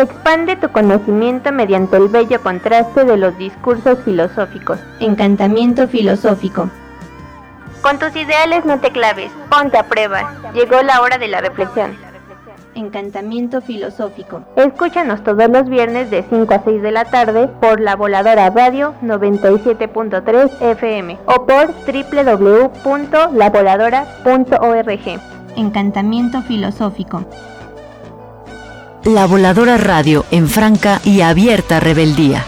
Expande tu conocimiento mediante el bello contraste de los discursos filosóficos. Encantamiento filosófico. Con tus ideales no te claves, ponte a prueba. Llegó la hora de la reflexión. Encantamiento filosófico. Escúchanos todos los viernes de 5 a 6 de la tarde por La Voladora Radio 97.3 FM o por www.lavoladora.org. Encantamiento filosófico. La Voladora Radio, en franca y abierta rebeldía.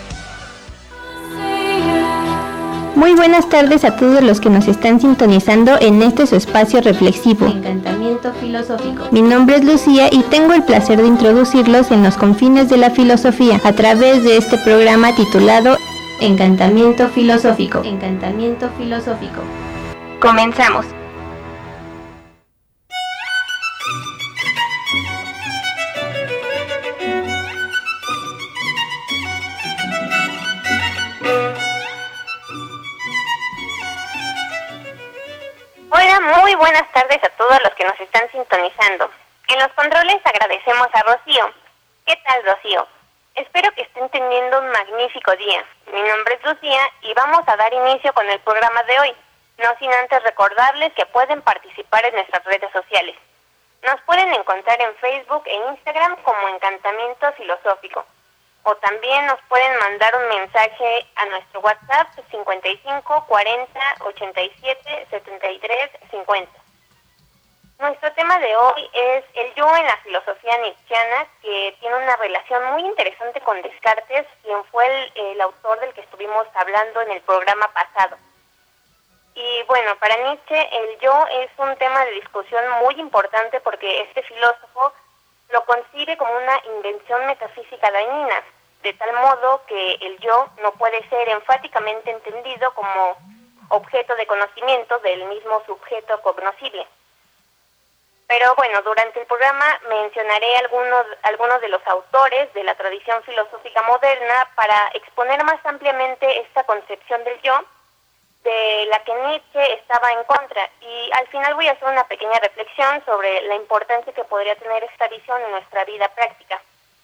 Muy buenas tardes a todos los que nos están sintonizando en este su espacio reflexivo. Encantamiento filosófico. Mi nombre es Lucía y tengo el placer de introducirlos en los confines de la filosofía a través de este programa titulado Encantamiento filosófico. Encantamiento filosófico. Comenzamos. Hola, muy buenas tardes a todos los que nos están sintonizando. En los controles agradecemos a Rocío. ¿Qué tal, Rocío? Espero que estén teniendo un magnífico día. Mi nombre es Lucía y vamos a dar inicio con el programa de hoy, no sin antes recordarles que pueden participar en nuestras redes sociales. Nos pueden encontrar en Facebook e Instagram como Encantamiento Filosófico. O también nos pueden mandar un mensaje a nuestro WhatsApp 55 40 87 73 50. Nuestro tema de hoy es el yo en la filosofía nietzscheana, que tiene una relación muy interesante con Descartes, quien fue el autor del que estuvimos hablando en el programa pasado. Y bueno, para Nietzsche el yo es un tema de discusión muy importante porque este filósofo lo concibe como una invención metafísica dañina, de tal modo que el yo no puede ser enfáticamente entendido como objeto de conocimiento del mismo sujeto cognoscible. Pero bueno, durante el programa mencionaré algunos de los autores de la tradición filosófica moderna para exponer más ampliamente esta concepción del yo, de la que Nietzsche estaba en contra, y al final voy a hacer una pequeña reflexión sobre la importancia que podría tener esta visión en nuestra vida práctica.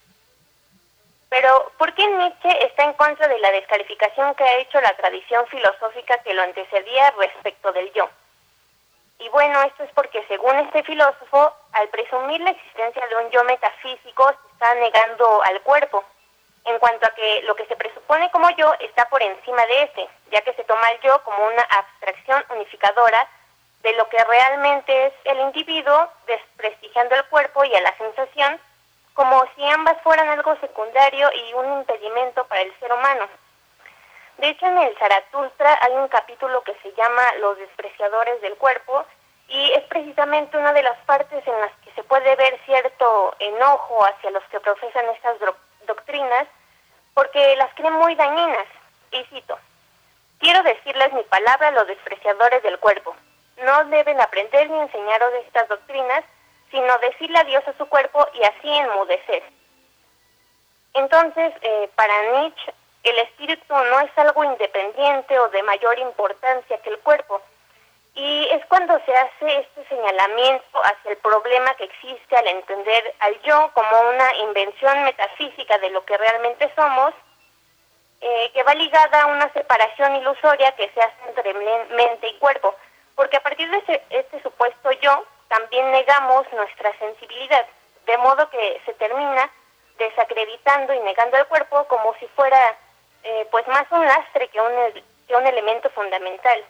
Pero, ¿por qué Nietzsche está en contra de la descalificación que ha hecho la tradición filosófica que lo antecedía respecto del yo? Y bueno, esto es porque según este filósofo, al presumir la existencia de un yo metafísico, se está negando al cuerpo, en cuanto a que lo que se presupone como yo está por encima de ese, ya que se toma el yo como una abstracción unificadora de lo que realmente es el individuo, desprestigiando el cuerpo y a la sensación, como si ambas fueran algo secundario y un impedimento para el ser humano. De hecho, en el Zaratustra hay un capítulo que se llama Los despreciadores del cuerpo, y es precisamente una de las partes en las que se puede ver cierto enojo hacia los que profesan estas doctrinas, porque las creen muy dañinas. Y cito: quiero decirles mi palabra a los despreciadores del cuerpo. No deben aprender ni enseñaros de estas doctrinas, sino decirle adiós a su cuerpo y así enmudecer. Entonces, para Nietzsche, el espíritu no es algo independiente o de mayor importancia que el cuerpo. Y es cuando se hace este señalamiento hacia el problema que existe al entender al yo como una invención metafísica de lo que realmente somos, que va ligada a una separación ilusoria que se hace entre mente y cuerpo. Porque a partir de este supuesto yo, también negamos nuestra sensibilidad, de modo que se termina desacreditando y negando al cuerpo como si fuera pues más un lastre que un elemento fundamental.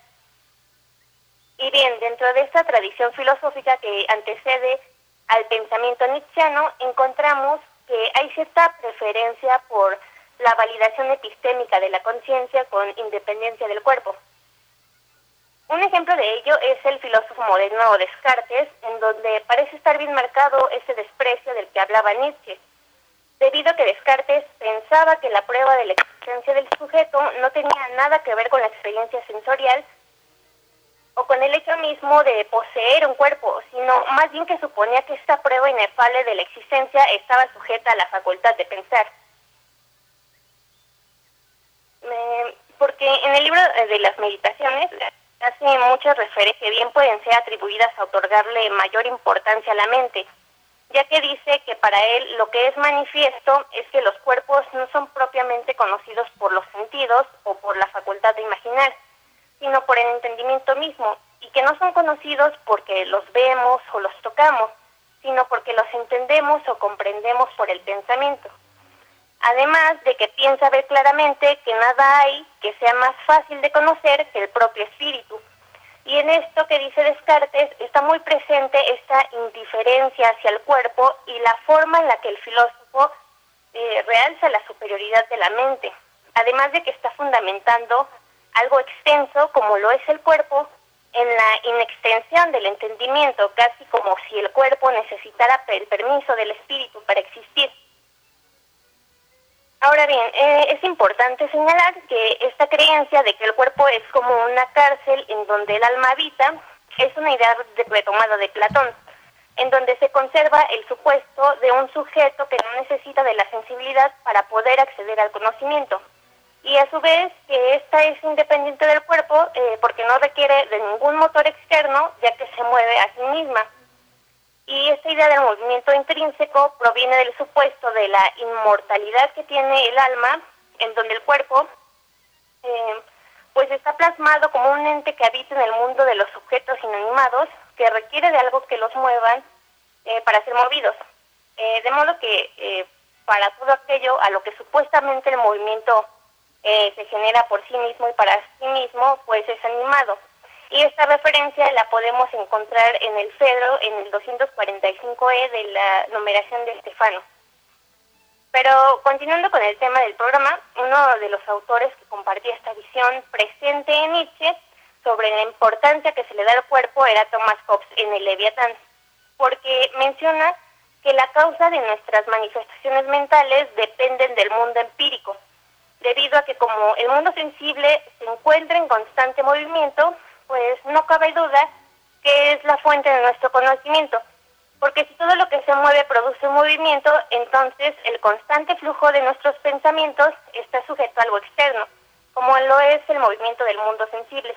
Y bien, dentro de esta tradición filosófica que antecede al pensamiento nietzscheano, encontramos que hay cierta preferencia por la validación epistémica de la conciencia con independencia del cuerpo. Un ejemplo de ello es el filósofo moderno Descartes, en donde parece estar bien marcado ese desprecio del que hablaba Nietzsche, debido a que Descartes pensaba que la prueba de la existencia del sujeto no tenía nada que ver con la experiencia sensorial o con el hecho mismo de poseer un cuerpo, sino más bien que suponía que esta prueba inefable de la existencia estaba sujeta a la facultad de pensar. Porque en el libro de las meditaciones hace muchas referencias que bien pueden ser atribuidas a otorgarle mayor importancia a la mente, ya que dice que para él lo que es manifiesto es que los cuerpos no son propiamente conocidos por los sentidos o por la facultad de imaginar, sino por el entendimiento mismo, y que no son conocidos porque los vemos o los tocamos, sino porque los entendemos o comprendemos por el pensamiento. Además de que piensa ver claramente que nada hay que sea más fácil de conocer que el propio espíritu. Y en esto que dice Descartes está muy presente esta indiferencia hacia el cuerpo y la forma en la que el filósofo realza la superioridad de la mente, además de que está fundamentando algo extenso como lo es el cuerpo en la inextensión del entendimiento, casi como si el cuerpo necesitara el permiso del espíritu para existir. Ahora bien, es importante señalar que esta creencia de que el cuerpo es como una cárcel en donde el alma habita es una idea retomada de Platón, en donde se conserva el supuesto de un sujeto que no necesita de la sensibilidad para poder acceder al conocimiento, y a su vez que ésta es independiente del cuerpo porque no requiere de ningún motor externo, ya que se mueve a sí misma. Y esta idea del movimiento intrínseco proviene del supuesto de la inmortalidad que tiene el alma, en donde el cuerpo pues está plasmado como un ente que habita en el mundo de los objetos inanimados, que requiere de algo que los muevan para ser movidos. De modo que para todo aquello a lo que supuestamente el movimiento se genera por sí mismo y para sí mismo, pues es animado. Y esta referencia la podemos encontrar en el Fedro, en el 245E de la numeración de Estefano. Pero continuando con el tema del programa, uno de los autores que compartía esta visión presente en Nietzsche sobre la importancia que se le da al cuerpo era Thomas Hobbes en el Leviatán, porque menciona que la causa de nuestras manifestaciones mentales dependen del mundo empírico, debido a que como el mundo sensible se encuentra en constante movimiento, pues no cabe duda que es la fuente de nuestro conocimiento, porque si todo lo que se mueve produce un movimiento, entonces el constante flujo de nuestros pensamientos está sujeto a algo externo, como lo es el movimiento del mundo sensible.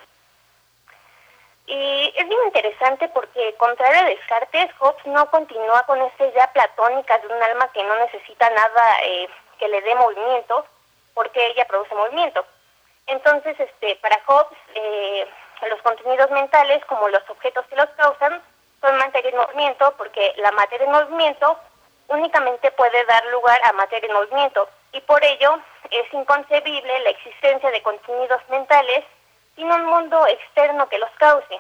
Y es bien interesante porque, contrario a Descartes, Hobbes no continúa con esta idea platónica de un alma que no necesita nada que le dé movimiento, porque ella produce movimiento. Entonces, para Hobbes, los contenidos mentales, como los objetos que los causan, son materia en movimiento, porque la materia en movimiento únicamente puede dar lugar a materia en movimiento, y por ello es inconcebible la existencia de contenidos mentales sin un mundo externo que los cause.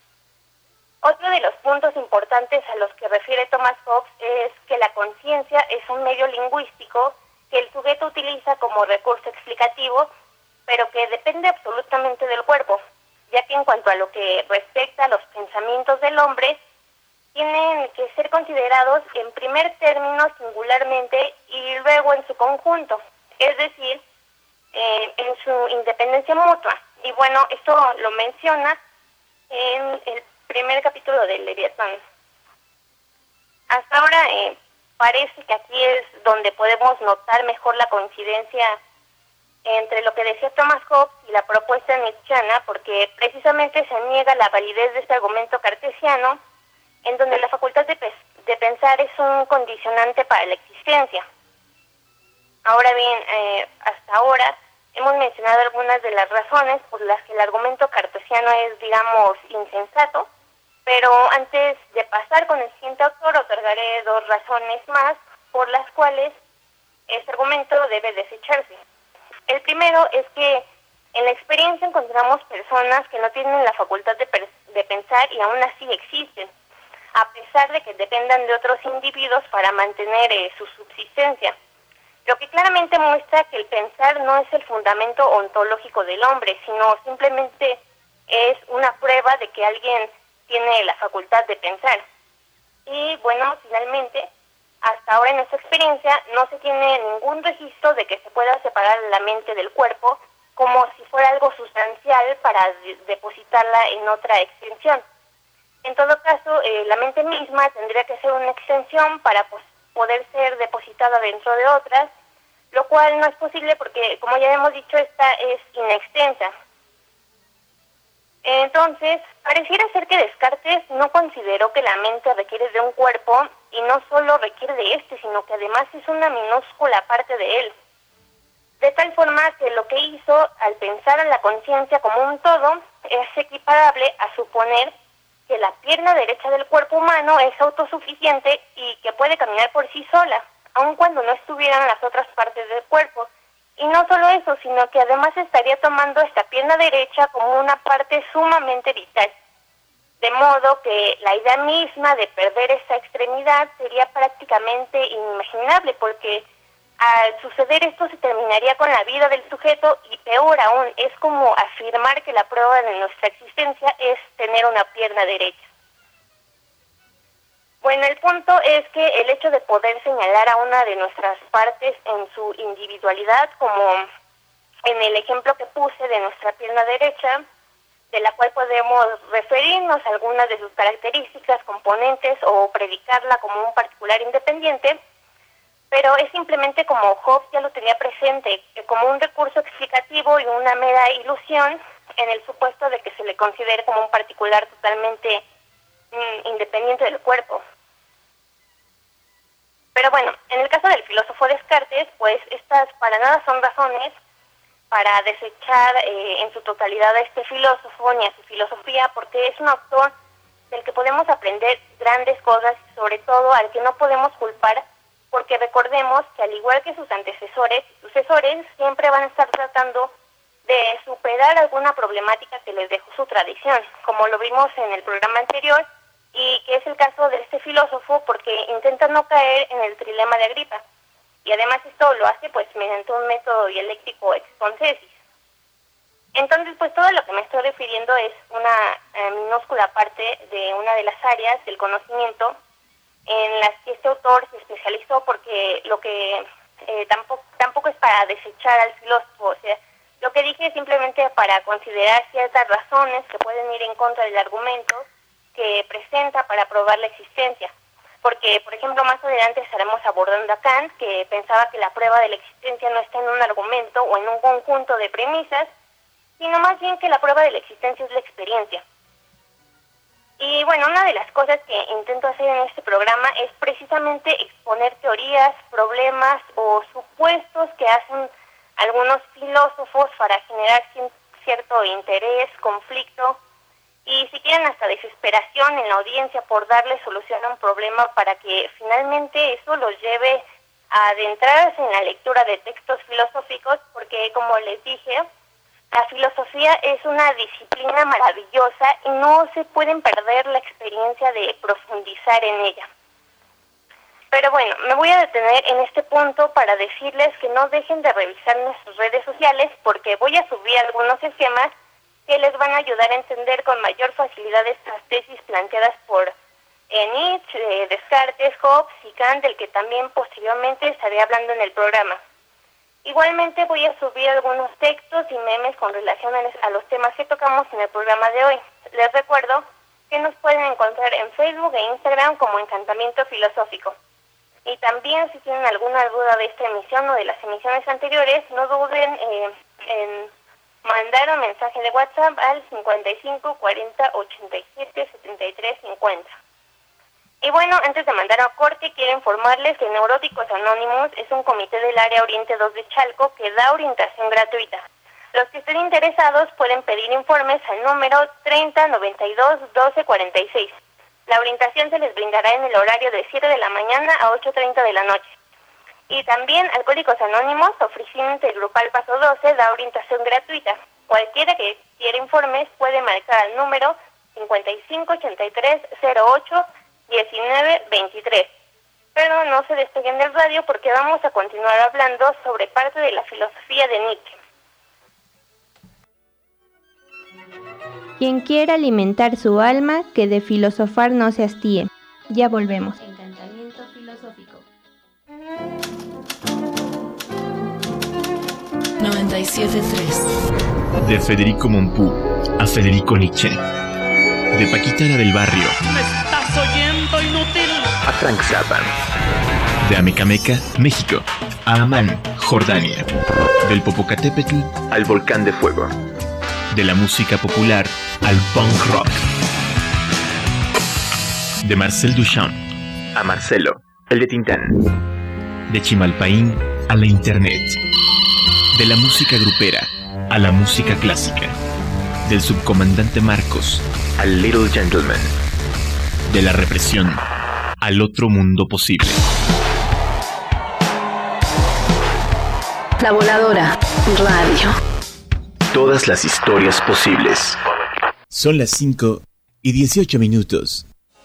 Otro de los puntos importantes a los que refiere Thomas Hobbes es que la conciencia es un medio lingüístico que el sujeto utiliza como recurso explicativo, pero que depende absolutamente del cuerpo, ya que en cuanto a lo que respecta a los pensamientos del hombre, tienen que ser considerados en primer término singularmente y luego en su conjunto, es decir, en su independencia mutua. Y bueno, esto lo menciona en el primer capítulo del Leviatán. Hasta ahora parece que aquí es donde podemos notar mejor la coincidencia entre lo que decía Thomas Hobbes y la propuesta nietzscheana, porque precisamente se niega la validez de este argumento cartesiano, en donde la facultad de pensar es un condicionante para la existencia. Ahora bien, hasta ahora hemos mencionado algunas de las razones por las que el argumento cartesiano es, digamos, insensato, pero antes de pasar con el siguiente autor, otorgaré dos razones más por las cuales este argumento debe desecharse. El primero es que en la experiencia encontramos personas que no tienen la facultad de pensar y aún así existen, a pesar de que dependan de otros individuos para mantener su subsistencia. Lo que claramente muestra que el pensar no es el fundamento ontológico del hombre, sino simplemente es una prueba de que alguien tiene la facultad de pensar. Y bueno, finalmente, hasta ahora en nuestra experiencia no se tiene ningún registro de que se pueda separar la mente del cuerpo como si fuera algo sustancial para depositarla en otra extensión. En todo caso, la mente misma tendría que ser una extensión para poder ser depositada dentro de otras, lo cual no es posible porque, como ya hemos dicho, esta es inextensa. Entonces, pareciera ser que Descartes no consideró que la mente requiere de un cuerpo y no solo requiere de este, sino que además es una minúscula parte de él. De tal forma que lo que hizo al pensar en la conciencia como un todo es equiparable a suponer que la pierna derecha del cuerpo humano es autosuficiente y que puede caminar por sí sola, aun cuando no estuvieran las otras partes del cuerpo. Y no solo eso, sino que además estaría tomando esta pierna derecha como una parte sumamente vital. De modo que la idea misma de perder esta extremidad sería prácticamente inimaginable, porque al suceder esto se terminaría con la vida del sujeto y peor aún, es como afirmar que la prueba de nuestra existencia es tener una pierna derecha. Bueno, el punto es que el hecho de poder señalar a una de nuestras partes en su individualidad, como en el ejemplo que puse de nuestra pierna derecha, de la cual podemos referirnos a algunas de sus características, componentes o predicarla como un particular independiente, pero es simplemente como Hobbes ya lo tenía presente, como un recurso explicativo y una mera ilusión en el supuesto de que se le considere como un particular totalmente independiente del cuerpo. Pero bueno, en el caso del filósofo Descartes, pues estas para nada son razones para desechar en su totalidad a este filósofo ni a su filosofía, porque es un autor del que podemos aprender grandes cosas y sobre todo al que no podemos culpar, porque recordemos que al igual que sus antecesores y sucesores, siempre van a estar tratando de superar alguna problemática que les dejó su tradición, como lo vimos en el programa anterior, y que es el caso de este filósofo porque intenta no caer en el trilema de Agripa, y además esto lo hace pues mediante un método dialéctico exponsesis. Entonces pues todo lo que me estoy refiriendo es una minúscula parte de una de las áreas del conocimiento en las que este autor se especializó, porque lo que tampoco es para desechar al filósofo, o sea, lo que dije es simplemente para considerar ciertas razones que pueden ir en contra del argumento que presenta para probar la existencia. Porque, por ejemplo, más adelante estaremos abordando a Kant, que pensaba que la prueba de la existencia no está en un argumento o en un conjunto de premisas, sino más bien que la prueba de la existencia es la experiencia. Y bueno, una de las cosas que intento hacer en este programa es precisamente exponer teorías, problemas o supuestos que hacen algunos filósofos para generar cierto interés, conflicto y si quieren hasta desesperación en la audiencia por darle solución a un problema para que finalmente eso los lleve a adentrarse en la lectura de textos filosóficos, porque como les dije, la filosofía es una disciplina maravillosa y no se pueden perder la experiencia de profundizar en ella. Pero bueno, me voy a detener en este punto para decirles que no dejen de revisar nuestras redes sociales, porque voy a subir algunos esquemas que les van a ayudar a entender con mayor facilidad estas tesis planteadas por Nietzsche, Descartes, Hobbes y Kant, del que también posteriormente estaré hablando en el programa. Igualmente voy a subir algunos textos y memes con relación a los temas que tocamos en el programa de hoy. Les recuerdo que nos pueden encontrar en Facebook e Instagram como Encantamiento Filosófico. Y también si tienen alguna duda de esta emisión o de las emisiones anteriores, no duden en mandar un mensaje de WhatsApp al 55 40 87 73 50. Y bueno, antes de mandar a corte, quiero informarles que Neuróticos Anónimos es un comité del área Oriente 2 de Chalco que da orientación gratuita. Los que estén interesados pueden pedir informes al número 30 92 12 46. La orientación se les brindará en el horario de 7 de la mañana a 8:30 de la noche. Y también Alcohólicos Anónimos, oficina intergrupal Paso 12, da orientación gratuita. Cualquiera que quiera informes puede marcar al número 55 83 08 19 23. Pero no se despeguen del radio porque vamos a continuar hablando sobre parte de la filosofía de Nietzsche. Quien quiera alimentar su alma, que de filosofar no se hastíe. Ya volvemos. Encantamiento filosófico. 97.3. De Federico Mompou a Federico Nietzsche. De Paquita la del Barrio. ¿Me estás oyendo, inútil? A Frank Zappa. De Amecameca, México, a Amán, Jordania. Del Popocatépetl al Volcán de Fuego. De la música popular al punk rock. De Marcel Duchamp a Marcelo, el de Tintán. De Chimalpaín a la internet. De la música grupera a la música clásica. Del subcomandante Marcos al Little Gentleman. De la represión al otro mundo posible. La Voladora Radio. Todas las historias posibles. Son las 5:18.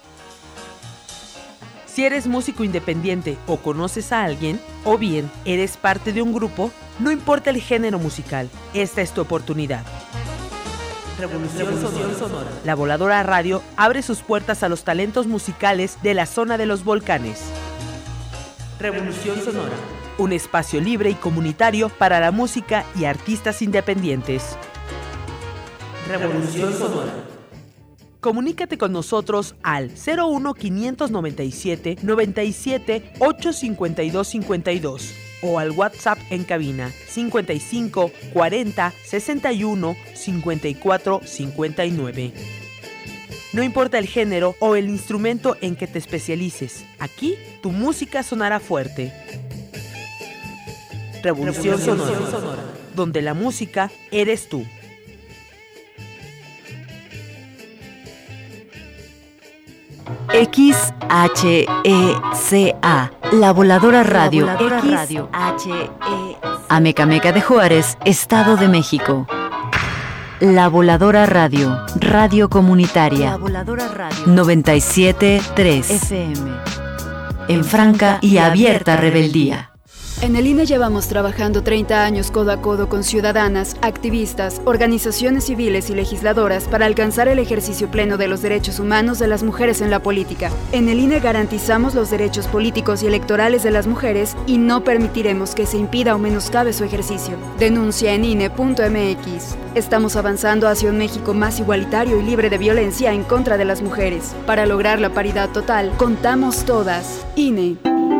Si eres músico independiente o conoces a alguien, o bien eres parte de un grupo, no importa el género musical, esta es tu oportunidad. Revolución Sonora. La Voladora Radio abre sus puertas a los talentos musicales de la zona de los volcanes. Revolución Sonora. Un espacio libre y comunitario para la música y artistas independientes. Revolución Sonora. Comunícate con nosotros al 01 597 97 852 52 o al WhatsApp en cabina 55 40 61 54 59. No importa el género o el instrumento en que te especialices, aquí tu música sonará fuerte. Revolución Sonora, donde la música eres tú. XHECA, La Voladora Radio. Amecameca de Juárez, Estado de México. La Voladora Radio, radio comunitaria. 97.3 FM. En franca y abierta rebeldía. En el INE llevamos trabajando 30 años codo a codo con ciudadanas, activistas, organizaciones civiles y legisladoras para alcanzar el ejercicio pleno de los derechos humanos de las mujeres en la política. En el INE garantizamos los derechos políticos y electorales de las mujeres y no permitiremos que se impida o menoscabe su ejercicio. Denuncia en INE.mx. Estamos avanzando hacia un México más igualitario y libre de violencia en contra de las mujeres. Para lograr la paridad total, contamos todas. INE.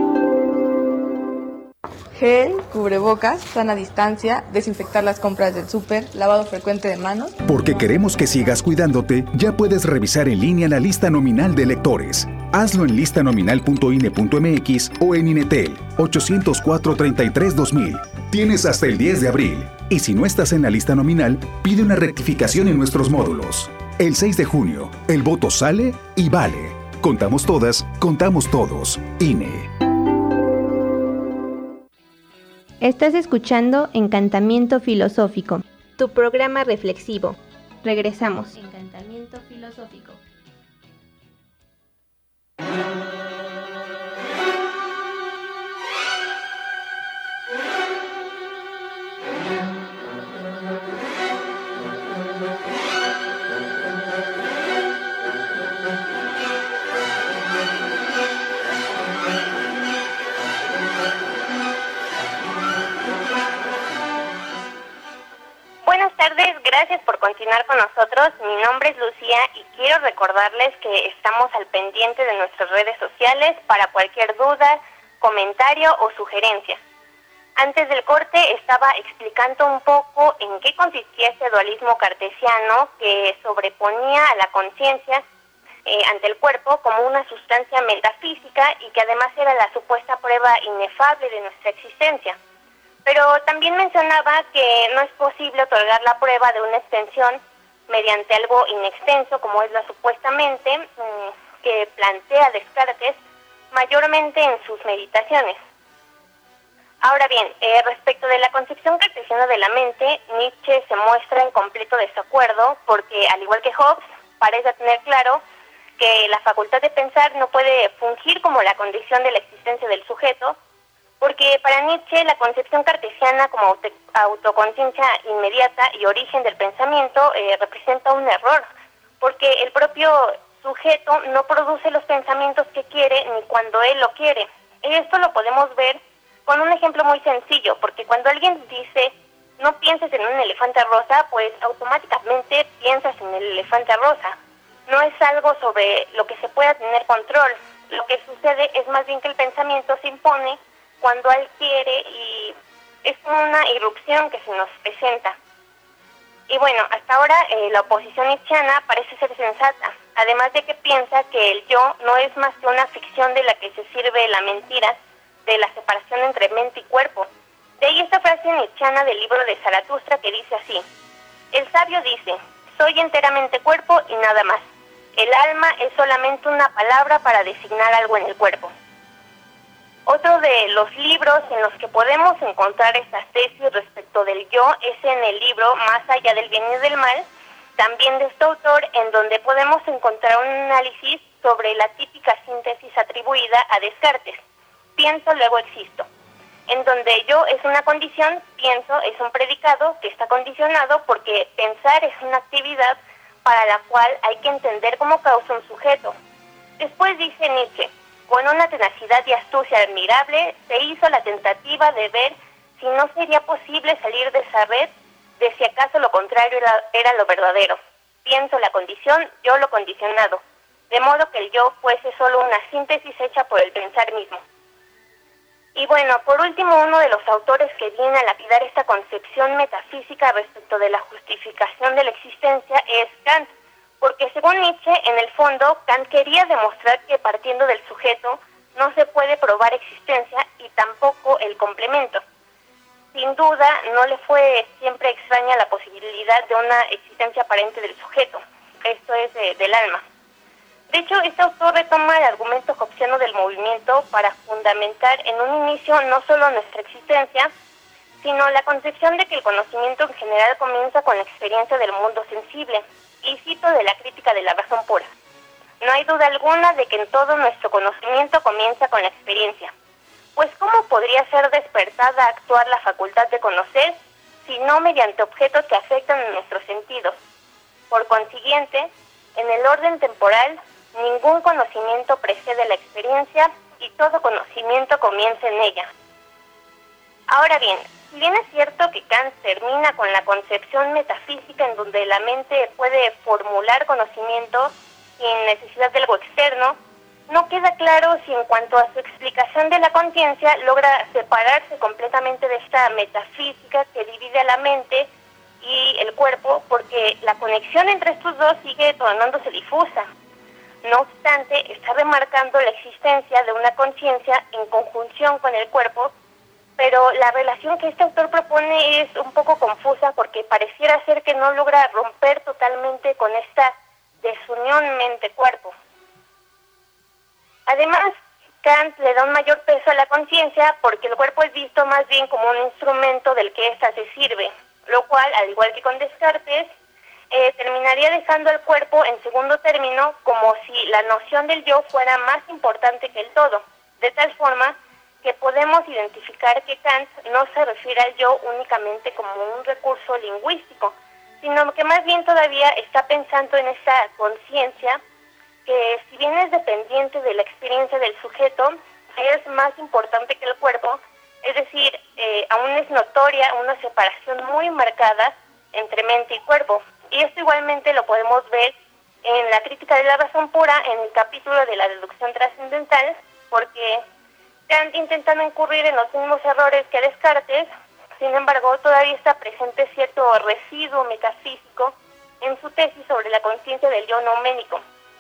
Gel, cubrebocas, sana distancia, desinfectar las compras del súper, lavado frecuente de manos. Porque queremos que sigas cuidándote, ya puedes revisar en línea la lista nominal de electores. Hazlo en listanominal.ine.mx o en Inetel 804-33-2000. Tienes hasta el 10 de abril. Y si no estás en la lista nominal, pide una rectificación en nuestros módulos. El 6 de junio, el voto sale y vale. Contamos todas, contamos todos. INE. Estás escuchando Encantamiento Filosófico, tu programa reflexivo. Regresamos. Encantamiento Filosófico. Buenas tardes, gracias por continuar con nosotros. Mi nombre es Lucía y quiero recordarles que estamos al pendiente de nuestras redes sociales para cualquier duda, comentario o sugerencia. Antes del corte estaba explicando un poco en qué consistía este dualismo cartesiano que sobreponía a la conciencia ante el cuerpo como una sustancia metafísica y que además era la supuesta prueba inefable de nuestra existencia. Pero también mencionaba que no es posible otorgar la prueba de una extensión mediante algo inextenso, como es la supuestamente que plantea Descartes mayormente en sus meditaciones. Ahora bien, respecto de la concepción cartesiana de la mente, Nietzsche se muestra en completo desacuerdo porque, al igual que Hobbes, parece tener claro que la facultad de pensar no puede fungir como la condición de la existencia del sujeto, porque para Nietzsche la concepción cartesiana como autoconciencia inmediata y origen del pensamiento representa un error, porque el propio sujeto no produce los pensamientos que quiere ni cuando él lo quiere. Esto lo podemos ver con un ejemplo muy sencillo, porque cuando alguien dice no pienses en un elefante rosa, pues automáticamente piensas en el elefante rosa. No es algo sobre lo que se pueda tener control. Lo que sucede es más bien que el pensamiento se impone cuando él quiere y es como una irrupción que se nos presenta. Y bueno, hasta ahora la oposición nietzscheana parece ser sensata, además de que piensa que el yo no es más que una ficción de la que se sirve la mentira de la separación entre mente y cuerpo. De ahí esta frase nietzscheana del libro de Zaratustra que dice así: el sabio dice, soy enteramente cuerpo y nada más. El alma es solamente una palabra para designar algo en el cuerpo. Otro de los libros en los que podemos encontrar estas tesis respecto del yo es en el libro Más allá del bien y del mal, también de este autor, en donde podemos encontrar un análisis sobre la típica síntesis atribuida a Descartes. Pienso, luego existo. En donde yo es una condición, pienso es un predicado que está condicionado porque pensar es una actividad para la cual hay que entender cómo causa un sujeto. Después dice Nietzsche, con una tenacidad y astucia admirable, se hizo la tentativa de ver si no sería posible salir de esa red, de si acaso lo contrario era lo verdadero. Pienso la condición, yo lo condicionado, de modo que el yo fuese solo una síntesis hecha por el pensar mismo. Y bueno, por último, uno de los autores que viene a lapidar esta concepción metafísica respecto de la justificación de la existencia es Kant, porque según Nietzsche, en el fondo, Kant quería demostrar que partiendo del sujeto no se puede probar existencia y tampoco el complemento. Sin duda, no le fue siempre extraña la posibilidad de una existencia aparente del sujeto, esto es del alma. De hecho, este autor retoma el argumento hobbesiano del movimiento para fundamentar en un inicio no solo nuestra existencia, sino la concepción de que el conocimiento en general comienza con la experiencia del mundo sensible, y cito de la crítica de la razón pura. No hay duda alguna de que en todo nuestro conocimiento comienza con la experiencia. Pues ¿cómo podría ser despertada a actuar la facultad de conocer, si no mediante objetos que afectan a nuestros sentidos? Por consiguiente, en el orden temporal, ningún conocimiento precede la experiencia y todo conocimiento comienza en ella. Ahora bien, si bien es cierto que Kant termina con la concepción metafísica en donde la mente puede formular conocimiento sin necesidad de algo externo, no queda claro si en cuanto a su explicación de la conciencia logra separarse completamente de esta metafísica que divide a la mente y el cuerpo, porque la conexión entre estos dos sigue tornándose difusa. No obstante, está remarcando la existencia de una conciencia en conjunción con el cuerpo, pero la relación que este autor propone es un poco confusa porque pareciera ser que no logra romper totalmente con esta desunión mente-cuerpo. Además, Kant le da un mayor peso a la conciencia porque el cuerpo es visto más bien como un instrumento del que ésta se sirve, lo cual, al igual que con Descartes, terminaría dejando al cuerpo en segundo término como si la noción del yo fuera más importante que el todo, de tal forma que podemos identificar que Kant no se refiere al yo únicamente como un recurso lingüístico, sino que más bien todavía está pensando en esa conciencia que, si bien es dependiente de la experiencia del sujeto, es más importante que el cuerpo, es decir, aún es notoria una separación muy marcada entre mente y cuerpo. Y esto igualmente lo podemos ver en la crítica de la razón pura, en el capítulo de la deducción trascendental, porque Kant intenta no incurrir en los mismos errores que Descartes, sin embargo, todavía está presente cierto residuo metafísico en su tesis sobre la conciencia del yo nouménico.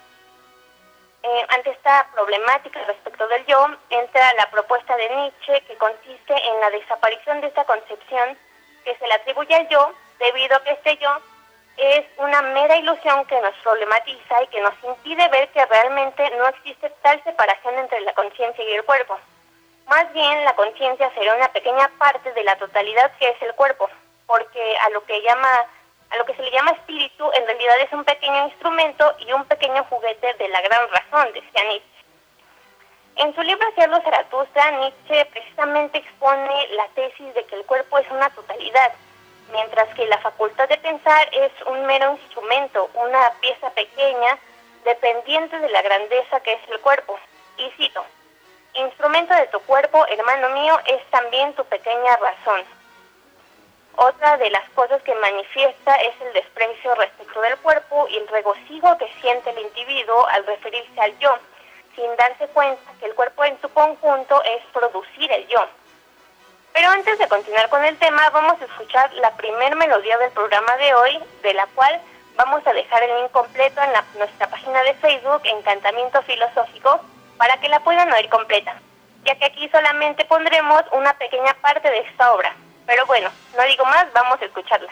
Ante esta problemática respecto del yo, entra la propuesta de Nietzsche, que consiste en la desaparición de esta concepción que se le atribuye al yo, debido a que este yo es una mera ilusión que nos problematiza y que nos impide ver que realmente no existe tal separación entre la conciencia y el cuerpo. Más bien, la conciencia sería una pequeña parte de la totalidad que es el cuerpo, porque a lo que se le llama espíritu, en realidad es un pequeño instrumento y un pequeño juguete de la gran razón, decía Nietzsche. En su libro Hacia Zaratustra, Nietzsche precisamente expone la tesis de que el cuerpo es una totalidad, mientras que la facultad de pensar es un mero instrumento, una pieza pequeña, dependiente de la grandeza que es el cuerpo. Y cito: instrumento de tu cuerpo, hermano mío, es también tu pequeña razón. Otra de las cosas que manifiesta es el desprecio respecto del cuerpo y el regocijo que siente el individuo al referirse al yo, sin darse cuenta que el cuerpo en su conjunto es producir el yo. Pero antes de continuar con el tema, vamos a escuchar la primer melodía del programa de hoy, de la cual vamos a dejar el link completo en nuestra página de Facebook, Encantamiento Filosófico, para que la puedan oír completa, ya que aquí solamente pondremos una pequeña parte de esta obra. Pero bueno, no digo más, vamos a escucharla.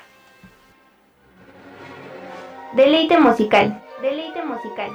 Deleite musical. Deleite musical.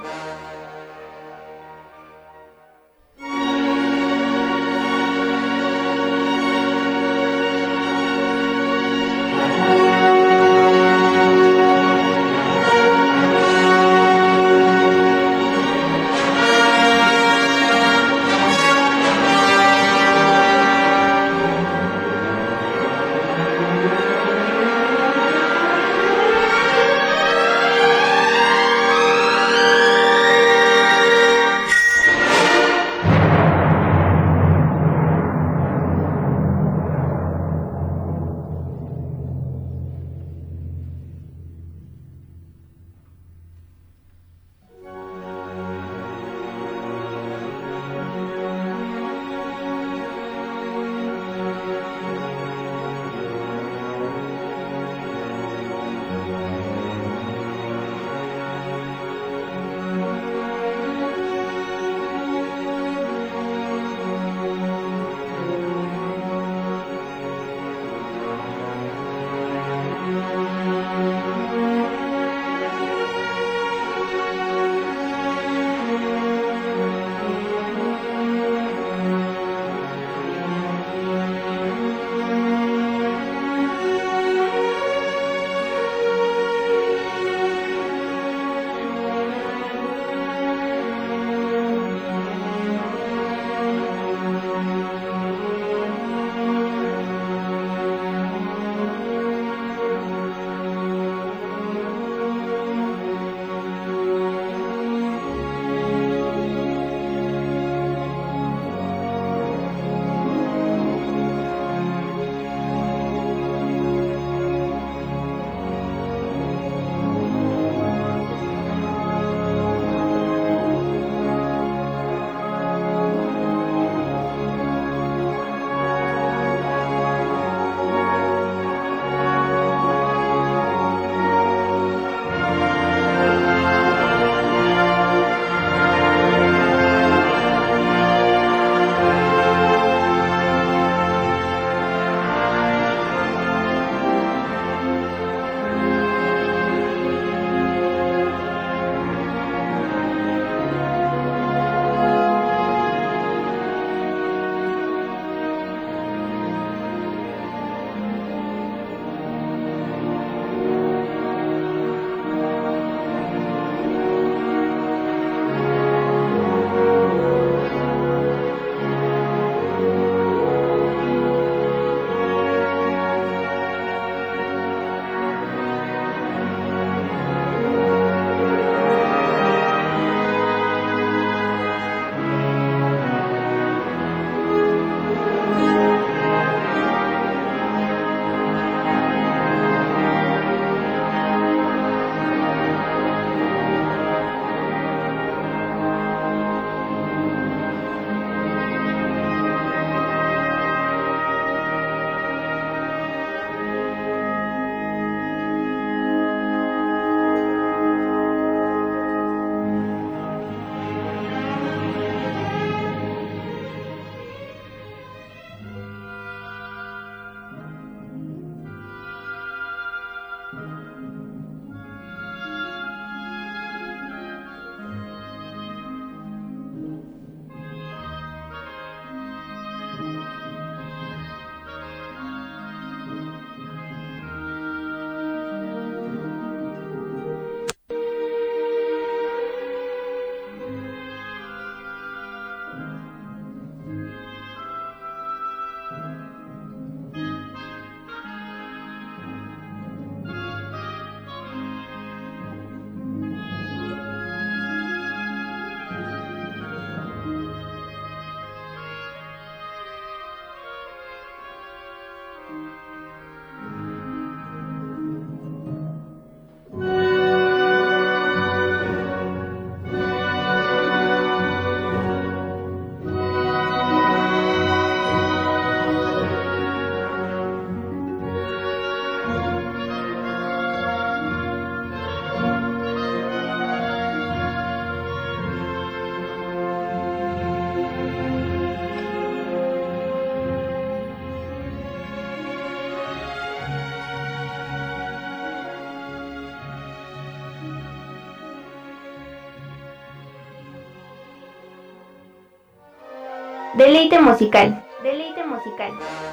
Deleite musical. Deleite musical.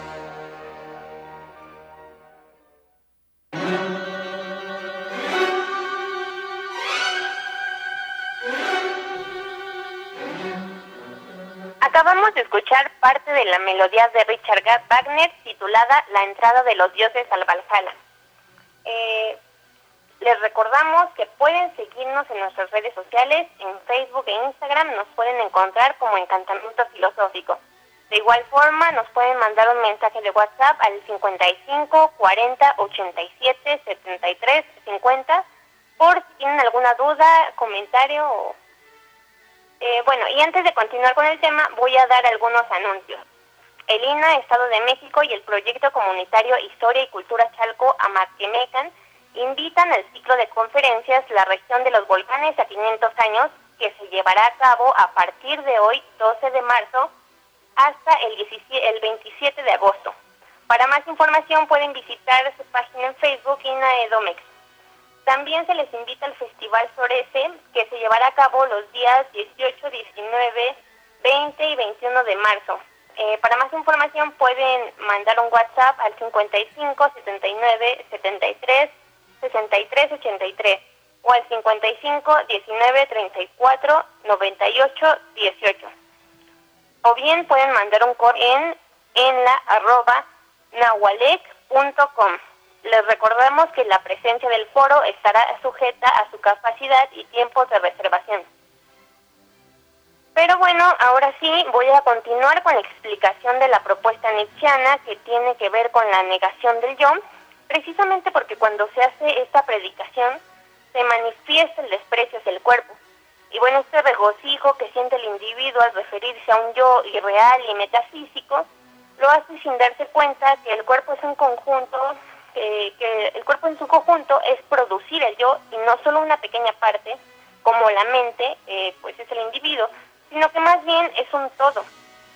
Acabamos de escuchar parte de la melodía de Richard Wagner titulada La entrada de los dioses al Valhalla. Les recordamos que pueden seguirnos en nuestras redes sociales, en Facebook e Instagram nos pueden encontrar como Encantamiento Filosófico. De igual forma nos pueden mandar un mensaje de WhatsApp al 55 40 87 73 50 por si tienen alguna duda, comentario o... Bueno, y antes de continuar con el tema, voy a dar algunos anuncios. El INA, Estado de México y el Proyecto Comunitario Historia y Cultura Chalco, Amaquemecan, invitan al ciclo de conferencias La región de los volcanes a 500 años, que se llevará a cabo a partir de hoy, 12 de marzo, hasta el 27 de agosto. Para más información pueden visitar su página en Facebook, INA Edomex. También se les invita al Festival Florece, que se llevará a cabo los días 18, 19, 20 y 21 de marzo. Para más información pueden mandar un WhatsApp al 55 79 73 63 83 o al 55 19 34 98 18. O bien pueden mandar un correo en la@nahualec.com. Les recordamos que la presencia del foro estará sujeta a su capacidad y tiempos de reservación. Pero bueno, ahora sí voy a continuar con la explicación de la propuesta nietzscheana que tiene que ver con la negación del yo, precisamente porque cuando se hace esta predicación se manifiesta el desprecio hacia el cuerpo. Y bueno, este regocijo que siente el individuo al referirse a un yo irreal y metafísico, lo hace sin darse cuenta que el cuerpo es un conjunto, que el cuerpo en su conjunto es producir el yo y no solo una pequeña parte, como la mente, pues es el individuo, sino que más bien es un todo.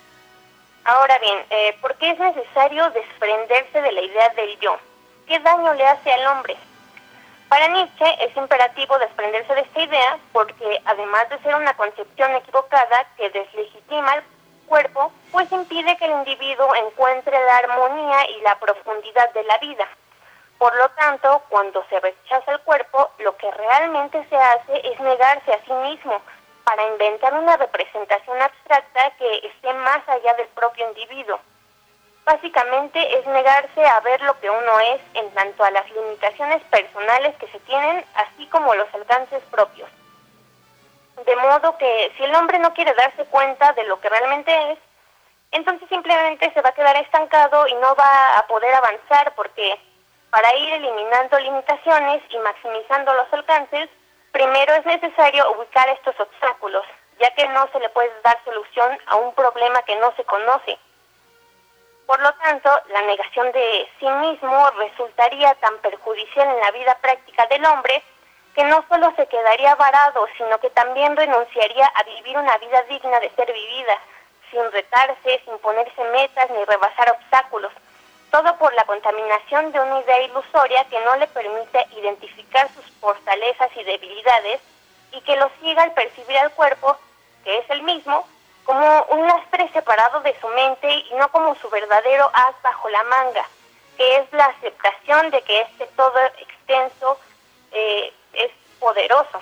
Ahora bien, ¿por qué es necesario desprenderse de la idea del yo? ¿Qué daño le hace al hombre? Para Nietzsche es imperativo desprenderse de esta idea porque, además de ser una concepción equivocada que deslegitima al cuerpo, pues impide que el individuo encuentre la armonía y la profundidad de la vida. Por lo tanto, cuando se rechaza el cuerpo, lo que realmente se hace es negarse a sí mismo para inventar una representación abstracta que esté más allá del propio individuo. Básicamente es negarse a ver lo que uno es en tanto a las limitaciones personales que se tienen, así como los alcances propios. De modo que si el hombre no quiere darse cuenta de lo que realmente es, entonces simplemente se va a quedar estancado y no va a poder avanzar porque para ir eliminando limitaciones y maximizando los alcances, primero es necesario ubicar estos obstáculos, ya que no se le puede dar solución a un problema que no se conoce. Por lo tanto, la negación de sí mismo resultaría tan perjudicial en la vida práctica del hombre que no solo se quedaría varado, sino que también renunciaría a vivir una vida digna de ser vivida, sin retarse, sin ponerse metas ni rebasar obstáculos. Todo por la contaminación de una idea ilusoria que no le permite identificar sus fortalezas y debilidades y que lo ciega al percibir al cuerpo, que es el mismo, como un lastre separado de su mente y no como su verdadero as bajo la manga, que es la aceptación de que este todo extenso es poderoso.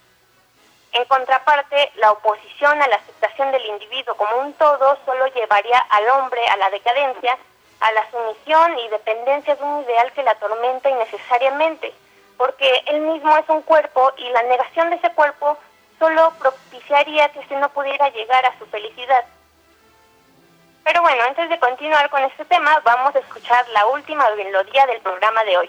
En contraparte, la oposición a la aceptación del individuo como un todo solo llevaría al hombre a la decadencia, a la sumisión y dependencia de un ideal que la atormenta innecesariamente, porque él mismo es un cuerpo y la negación de ese cuerpo solo propiciaría que no pudiera llegar a su felicidad. Pero bueno, antes de continuar con este tema, vamos a escuchar la última melodía del programa de hoy.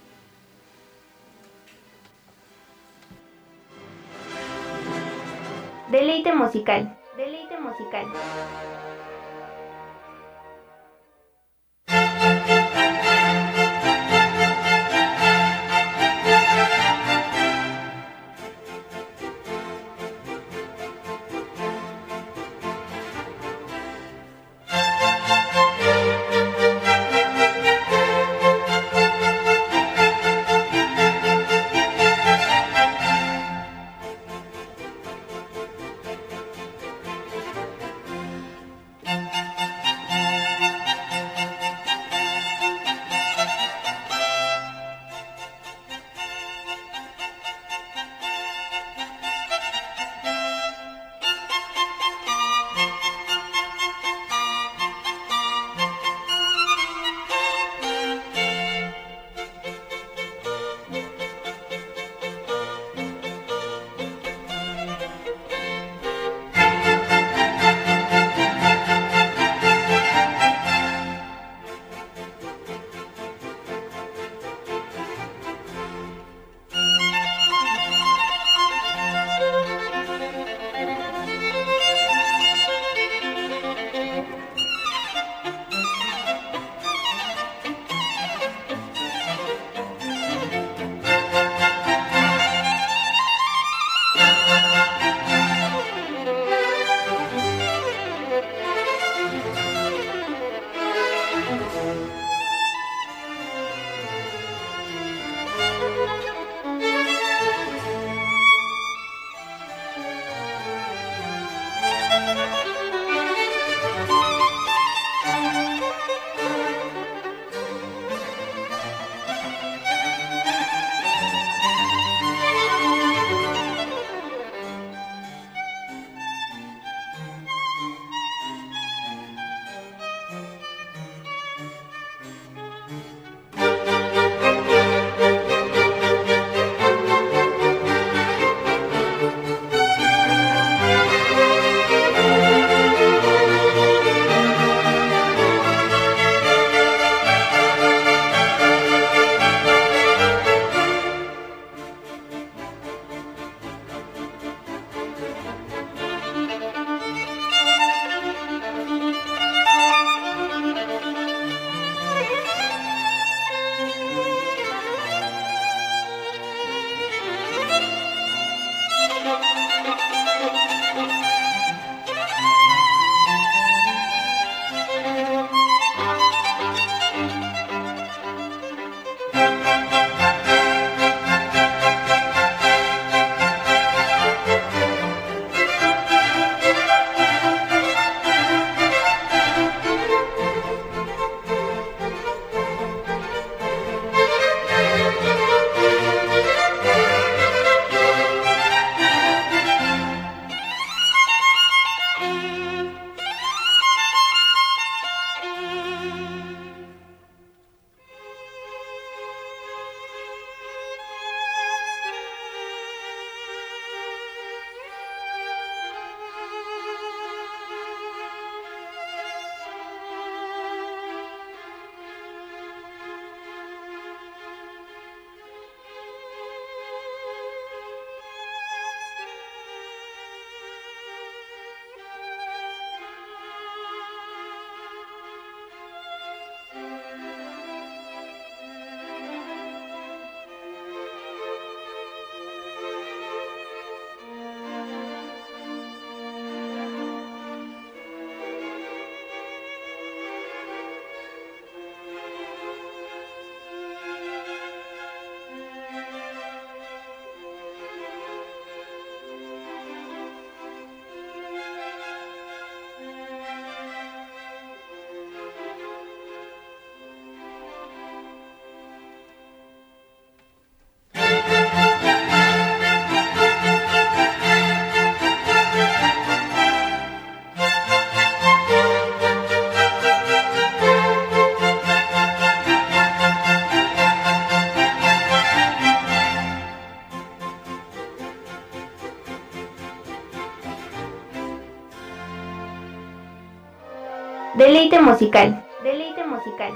Deleite musical. Deleite musical. Deleite musical. Deleite musical.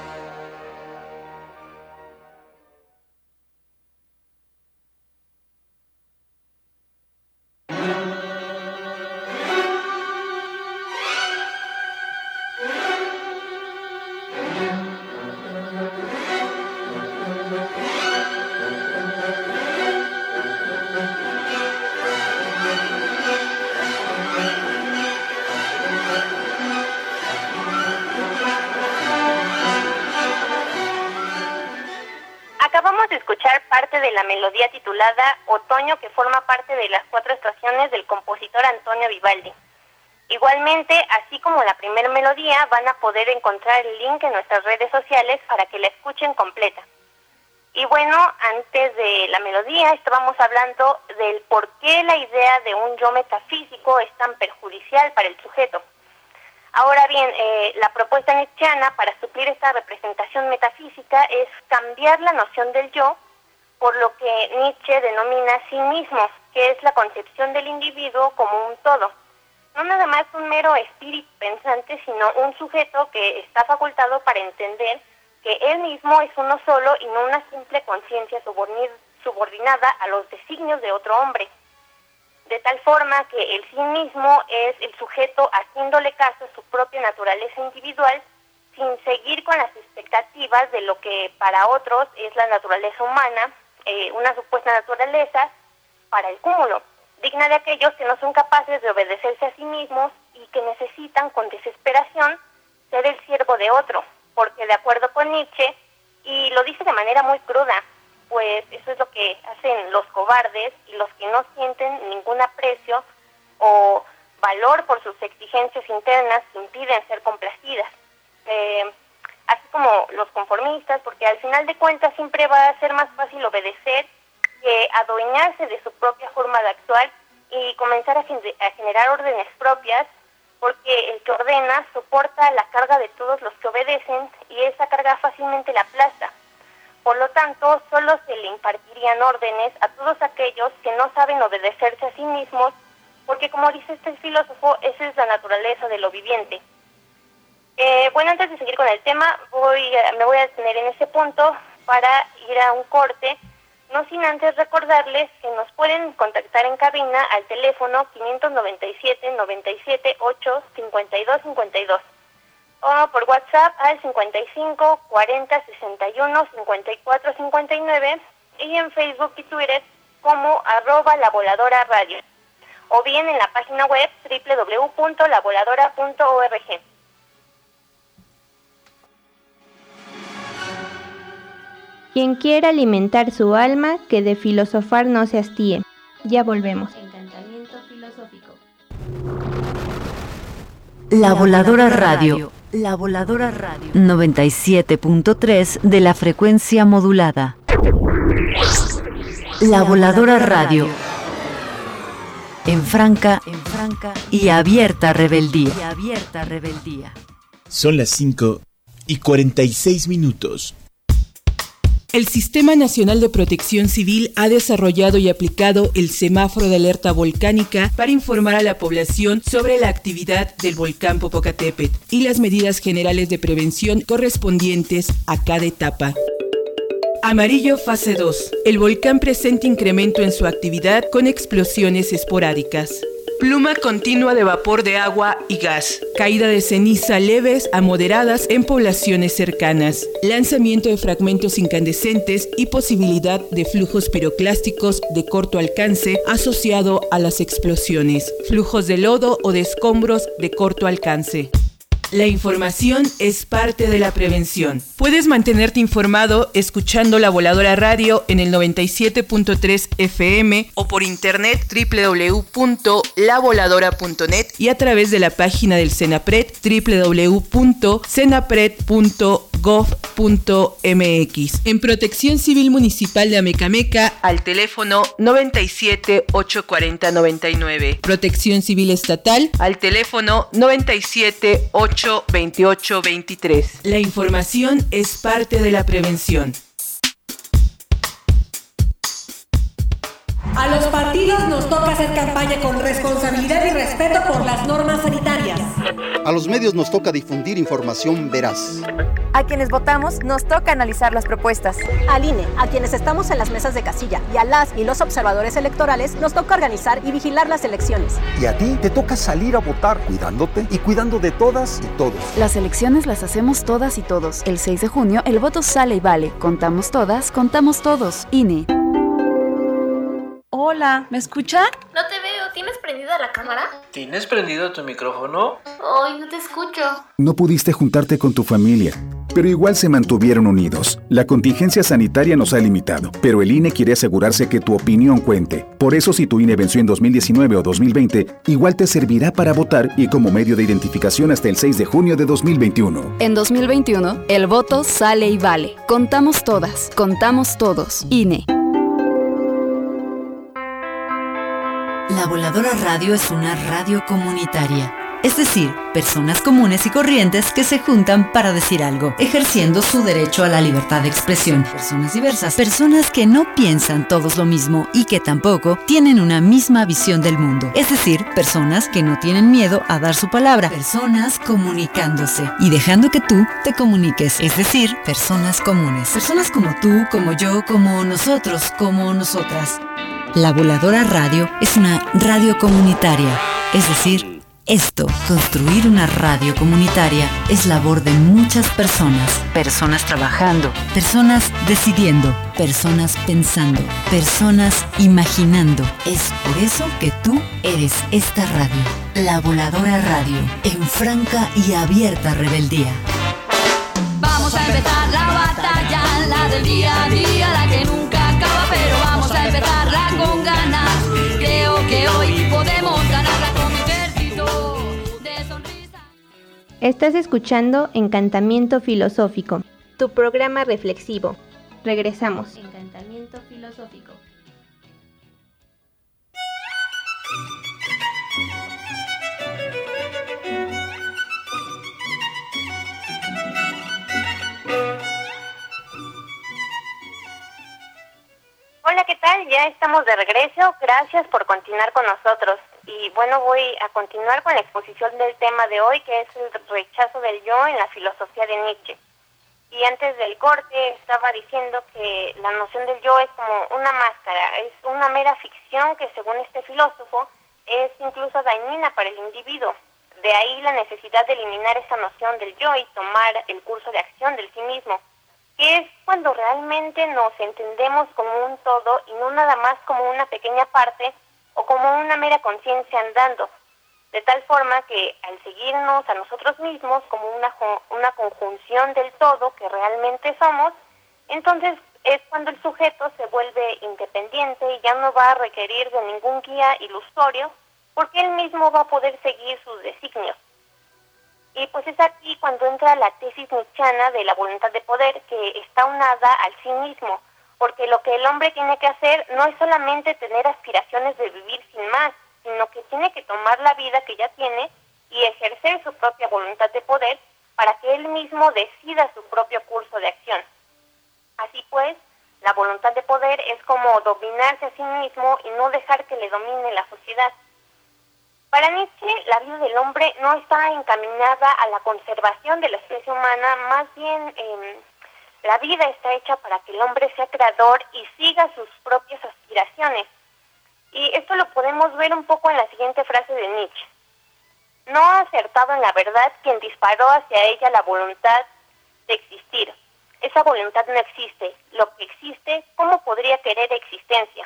Acabamos de escuchar parte de la melodía titulada Otoño, que forma parte de las 4 estaciones del compositor Antonio Vivaldi. Igualmente, así como la primera melodía, van a poder encontrar el link en nuestras redes sociales para que la escuchen completa. Y bueno, antes de la melodía estábamos hablando del por qué la idea de un yo metafísico es tan perjudicial para el sujeto. Ahora bien, la propuesta nietzscheana para suplir esta representación metafísica es cambiar la noción del yo por lo que Nietzsche denomina sí mismo, que es la concepción del individuo como un todo. No nada más un mero espíritu pensante, sino un sujeto que está facultado para entender que él mismo es uno solo y no una simple conciencia subordinada a los designios de otro hombre. De tal forma que el sí mismo es el sujeto haciéndole caso a su propia naturaleza individual sin seguir con las expectativas de lo que para otros es la naturaleza humana, una supuesta naturaleza para el cúmulo, digna de aquellos que no son capaces de obedecerse a sí mismos y que necesitan con desesperación ser el siervo de otro, porque de acuerdo con Nietzsche, y lo dice de manera muy cruda, pues eso es lo que hacen los cobardes y los que no sienten ningún aprecio o valor por sus exigencias internas que impiden ser complacidas. Así como los conformistas, porque al final de cuentas siempre va a ser más fácil obedecer que adueñarse de su propia forma de actuar y comenzar a generar órdenes propias, porque el que ordena soporta la carga de todos los que obedecen y esa carga fácilmente la aplasta. Por lo tanto, solo se le impartirían órdenes a todos aquellos que no saben obedecerse a sí mismos, porque como dice este filósofo, esa es la naturaleza de lo viviente. Bueno, antes de seguir con el tema, me voy a detener en ese punto para ir a un corte, no sin antes recordarles que nos pueden contactar en cabina al teléfono 597-97-8-5252. O por WhatsApp al 55 40 61 54 59 y en Facebook y Twitter como @lavoladora_radio o bien en la página web www.lavoladora.org. Quien quiera alimentar su alma, que de filosofar no se hastíe. Ya volvemos. Encantamiento filosófico. La Voladora Radio. La Voladora Radio. 97.3 de la frecuencia modulada. La Voladora Radio. En franca y abierta rebeldía. Son las 5:46. El Sistema Nacional de Protección Civil ha desarrollado y aplicado el semáforo de alerta volcánica para informar a la población sobre la actividad del volcán Popocatépetl y las medidas generales de prevención correspondientes a cada etapa. Amarillo fase 2. El volcán presenta incremento en su actividad con explosiones esporádicas. Pluma continua de vapor de agua y gas. Caída de ceniza leves a moderadas en poblaciones cercanas. Lanzamiento de fragmentos incandescentes y posibilidad de flujos piroclásticos de corto alcance asociado a las explosiones. Flujos de lodo o de escombros de corto alcance. La información es parte de la prevención. Puedes mantenerte informado escuchando La Voladora Radio en el 97.3 FM o por internet www.lavoladora.net y a través de la página del CENAPRED www.cenapred.gov.mx. En Protección Civil Municipal de Amecameca al teléfono 97 840 99. Protección Civil Estatal al teléfono 97 828 23. La información es parte de la prevención. A los partidos nos toca hacer campaña con responsabilidad y respeto por las normas sanitarias. A los medios nos toca difundir información veraz. A quienes votamos nos toca analizar las propuestas. Al INE, a quienes estamos en las mesas de casilla, y a las y los observadores electorales nos toca organizar y vigilar las elecciones. Y a ti te toca salir a votar, cuidándote y cuidando de todas y todos. Las elecciones las hacemos todas y todos. El 6 de junio el voto sale y vale. Contamos todas, contamos todos. INE. Hola, ¿me escuchan? No te veo, ¿tienes prendida la cámara? ¿Tienes prendido tu micrófono? Ay, no te escucho. No pudiste juntarte con tu familia, pero igual se mantuvieron unidos. La contingencia sanitaria nos ha limitado, pero el INE quiere asegurarse que tu opinión cuente. Por eso, si tu INE venció en 2019 o 2020, igual te servirá para votar y como medio de identificación hasta el 6 de junio de 2021. En 2021, el voto sale y vale. Contamos todas, contamos todos. INE. La Voladora Radio es una radio comunitaria, es decir, personas comunes y corrientes que se juntan para decir algo, ejerciendo su derecho a la libertad de expresión. Personas diversas, personas que no piensan todos lo mismo y que tampoco tienen una misma visión del mundo. Es decir, personas que no tienen miedo a dar su palabra, personas comunicándose y dejando que tú te comuniques. Es decir, personas comunes, personas como tú, como yo, como nosotros, como nosotras. La Voladora Radio es una radio comunitaria, es decir, esto, construir una radio comunitaria, es labor de muchas personas. Personas trabajando, personas decidiendo, personas pensando, personas imaginando. Es por eso que tú eres esta radio, La Voladora Radio, en franca y abierta rebeldía. Vamos a empezar la batalla, la del día a día, la que nunca acaba, pero vamos a empezarla con ganas. Creo que hoy podemos ganarla con mi ejército de sonrisas. Estás escuchando Encantamiento Filosófico, tu programa reflexivo. Regresamos. Encantamiento Filosófico. Hola, ¿qué tal? Ya estamos de regreso. Gracias por continuar con nosotros. Y bueno, voy a continuar con la exposición del tema de hoy, que es el rechazo del yo en la filosofía de Nietzsche. Y antes del corte estaba diciendo que la noción del yo es como una máscara, es una mera ficción que según este filósofo es incluso dañina para el individuo. De ahí la necesidad de eliminar esa noción del yo y tomar el curso de acción del sí mismo, que es cuando realmente nos entendemos como un todo y no nada más como una pequeña parte o como una mera conciencia andando, de tal forma que al seguirnos a nosotros mismos como una conjunción del todo que realmente somos, entonces es cuando el sujeto se vuelve independiente y ya no va a requerir de ningún guía ilusorio, porque él mismo va a poder seguir sus designios. Y pues es aquí cuando entra la tesis nietzscheana de la voluntad de poder, que está unada al sí mismo, porque lo que el hombre tiene que hacer no es solamente tener aspiraciones de vivir sin más, sino que tiene que tomar la vida que ya tiene y ejercer su propia voluntad de poder para que él mismo decida su propio curso de acción. Así pues, la voluntad de poder es como dominarse a sí mismo y no dejar que le domine la sociedad. Para Nietzsche, la vida del hombre no está encaminada a la conservación de la especie humana, más bien la vida está hecha para que el hombre sea creador y siga sus propias aspiraciones. Y esto lo podemos ver un poco en la siguiente frase de Nietzsche. No ha acertado en la verdad quien disparó hacia ella la voluntad de existir. Esa voluntad no existe. Lo que existe, ¿cómo podría querer existencia?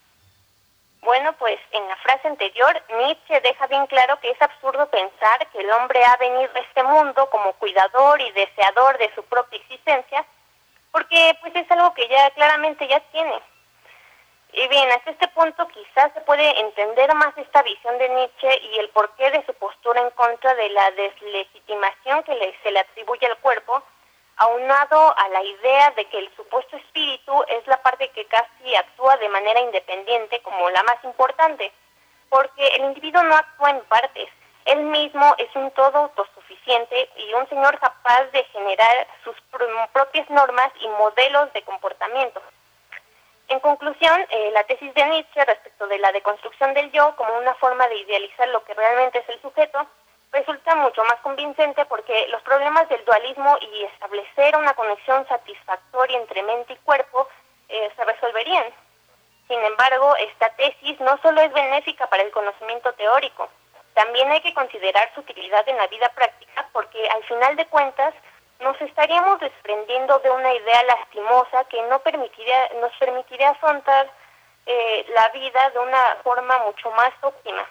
Bueno, pues en la frase anterior, Nietzsche deja bien claro que es absurdo pensar que el hombre ha venido a este mundo como cuidador y deseador de su propia existencia, porque pues es algo que ya claramente ya tiene. Y bien, hasta este punto quizás se puede entender más esta visión de Nietzsche y el porqué de su postura en contra de la deslegitimación que se le atribuye al cuerpo, aunado a la idea de que el supuesto espíritu es la parte que casi actúa de manera independiente como la más importante, porque el individuo no actúa en partes, él mismo es un todo autosuficiente y un señor capaz de generar sus propias normas y modelos de comportamiento. En conclusión, la tesis de Nietzsche respecto de la deconstrucción del yo como una forma de idealizar lo que realmente es el sujeto, resulta mucho más convincente porque los problemas del dualismo y establecer una conexión satisfactoria entre mente y cuerpo se resolverían. Sin embargo, esta tesis no solo es benéfica para el conocimiento teórico, también hay que considerar su utilidad en la vida práctica porque al final de cuentas nos estaríamos desprendiendo de una idea lastimosa que nos permitiría afrontar la vida de una forma mucho más óptima.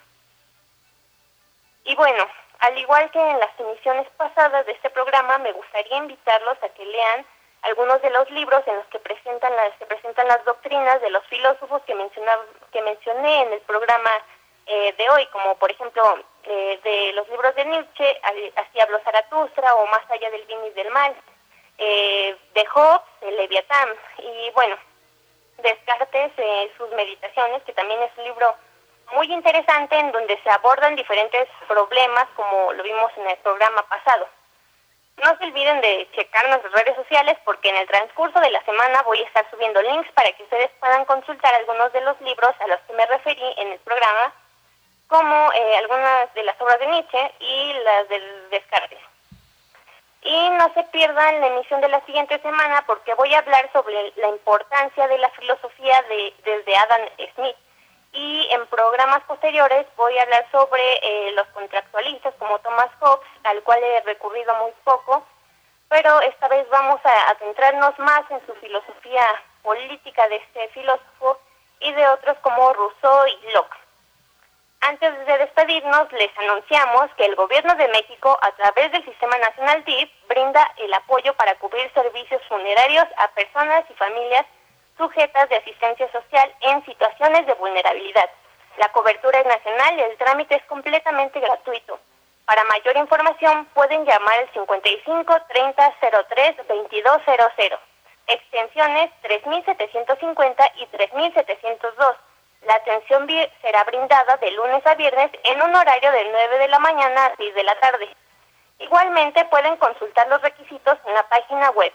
Y bueno, al igual que en las emisiones pasadas de este programa, me gustaría invitarlos a que lean algunos de los libros en los que se presentan las doctrinas de los filósofos que mencioné en el programa de hoy, como por ejemplo de los libros de Nietzsche, Así habló Zaratustra o Más allá del bien y del mal, de Hobbes, el Leviatán, y bueno, Descartes, sus meditaciones, que también es un libro muy interesante en donde se abordan diferentes problemas como lo vimos en el programa pasado. No se olviden de checar nuestras redes sociales porque en el transcurso de la semana voy a estar subiendo links para que ustedes puedan consultar algunos de los libros a los que me referí en el programa, como algunas de las obras de Nietzsche y las de Descartes. Y no se pierdan la emisión de la siguiente semana porque voy a hablar sobre la importancia de la filosofía desde Adam Smith. Y en programas posteriores voy a hablar sobre los contractualistas como Thomas Hobbes, al cual he recurrido muy poco, pero esta vez vamos a centrarnos más en su filosofía política de este filósofo y de otros como Rousseau y Locke. Antes de despedirnos, les anunciamos que el Gobierno de México, a través del Sistema Nacional DIF, brinda el apoyo para cubrir servicios funerarios a personas y familias sujetas de asistencia social en situaciones de vulnerabilidad. La cobertura es nacional y el trámite es completamente gratuito. Para mayor información pueden llamar al 55 30 03 2200, extensiones 3750 y 3702. La atención será brindada de lunes a viernes en un horario de 9 de la mañana a 6 de la tarde. Igualmente pueden consultar los requisitos en la página web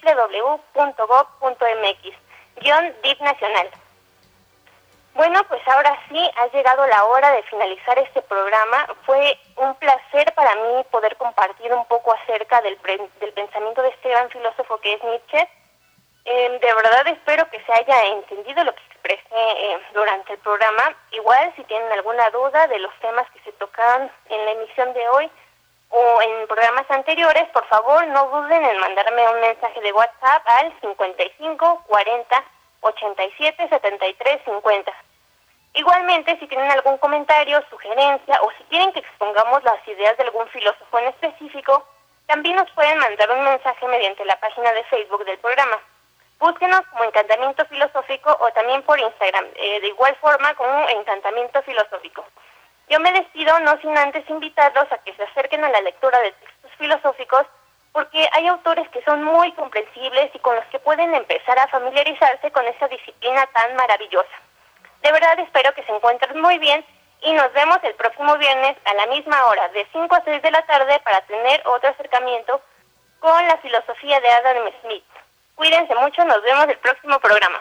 www.gov.mx/DIF nacional. Bueno, pues ahora sí ha llegado la hora de finalizar este programa. Fue un placer para mí poder compartir un poco acerca del pensamiento de este gran filósofo que es Nietzsche. De verdad espero que se haya entendido lo que expresé durante el programa. Igual si tienen alguna duda de los temas que se tocaron en la emisión de hoy o en programas anteriores, por favor no duden en mandarme un mensaje de WhatsApp al 55 40 87 73 50. Igualmente, si tienen algún comentario, sugerencia o si quieren que expongamos las ideas de algún filósofo en específico, también nos pueden mandar un mensaje mediante la página de Facebook del programa. Búsquenos como Encantamiento Filosófico o también por Instagram, de igual forma como Encantamiento Filosófico. Yo me despido no sin antes invitarlos a que se acerquen a la lectura de textos filosóficos porque hay autores que son muy comprensibles y con los que pueden empezar a familiarizarse con esta disciplina tan maravillosa. De verdad espero que se encuentren muy bien y nos vemos el próximo viernes a la misma hora, de 5 a 6 de la tarde, para tener otro acercamiento con la filosofía de Adam Smith. Cuídense mucho, nos vemos el próximo programa.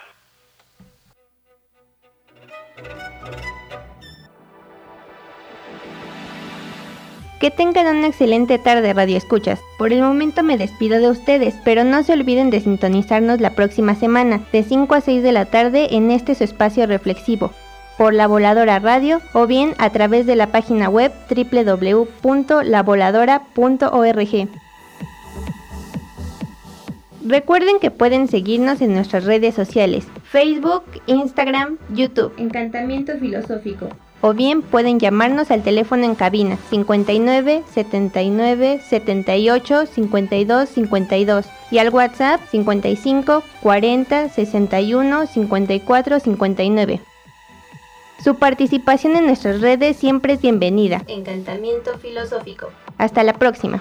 Que tengan una excelente tarde, radioescuchas. Por el momento me despido de ustedes, pero no se olviden de sintonizarnos la próxima semana, de 5 a 6 de la tarde, en este su espacio reflexivo, por La Voladora Radio, o bien a través de la página web www.lavoladora.org. Recuerden que pueden seguirnos en nuestras redes sociales, Facebook, Instagram, YouTube, Encantamiento Filosófico. O bien pueden llamarnos al teléfono en cabina 59 79 78 52 52 y al WhatsApp 55 40 61 54 59. Su participación en nuestras redes siempre es bienvenida. Encantamiento Filosófico. Hasta la próxima.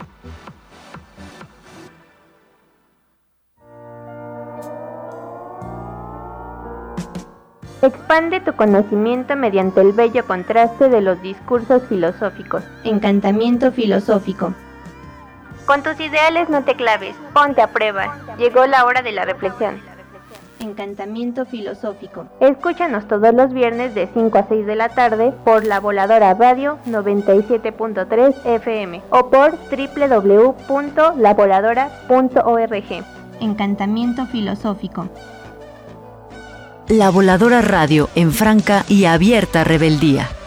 Expande tu conocimiento mediante el bello contraste de los discursos filosóficos. Encantamiento Filosófico. Con tus ideales no te claves, ponte a prueba. Llegó la hora de la reflexión. Encantamiento filosófico. Escúchanos todos los viernes de 5 a 6 de la tarde por La Voladora Radio 97.3 FM o por www.lavoladora.org. Encantamiento filosófico. La Voladora Radio en franca y abierta rebeldía.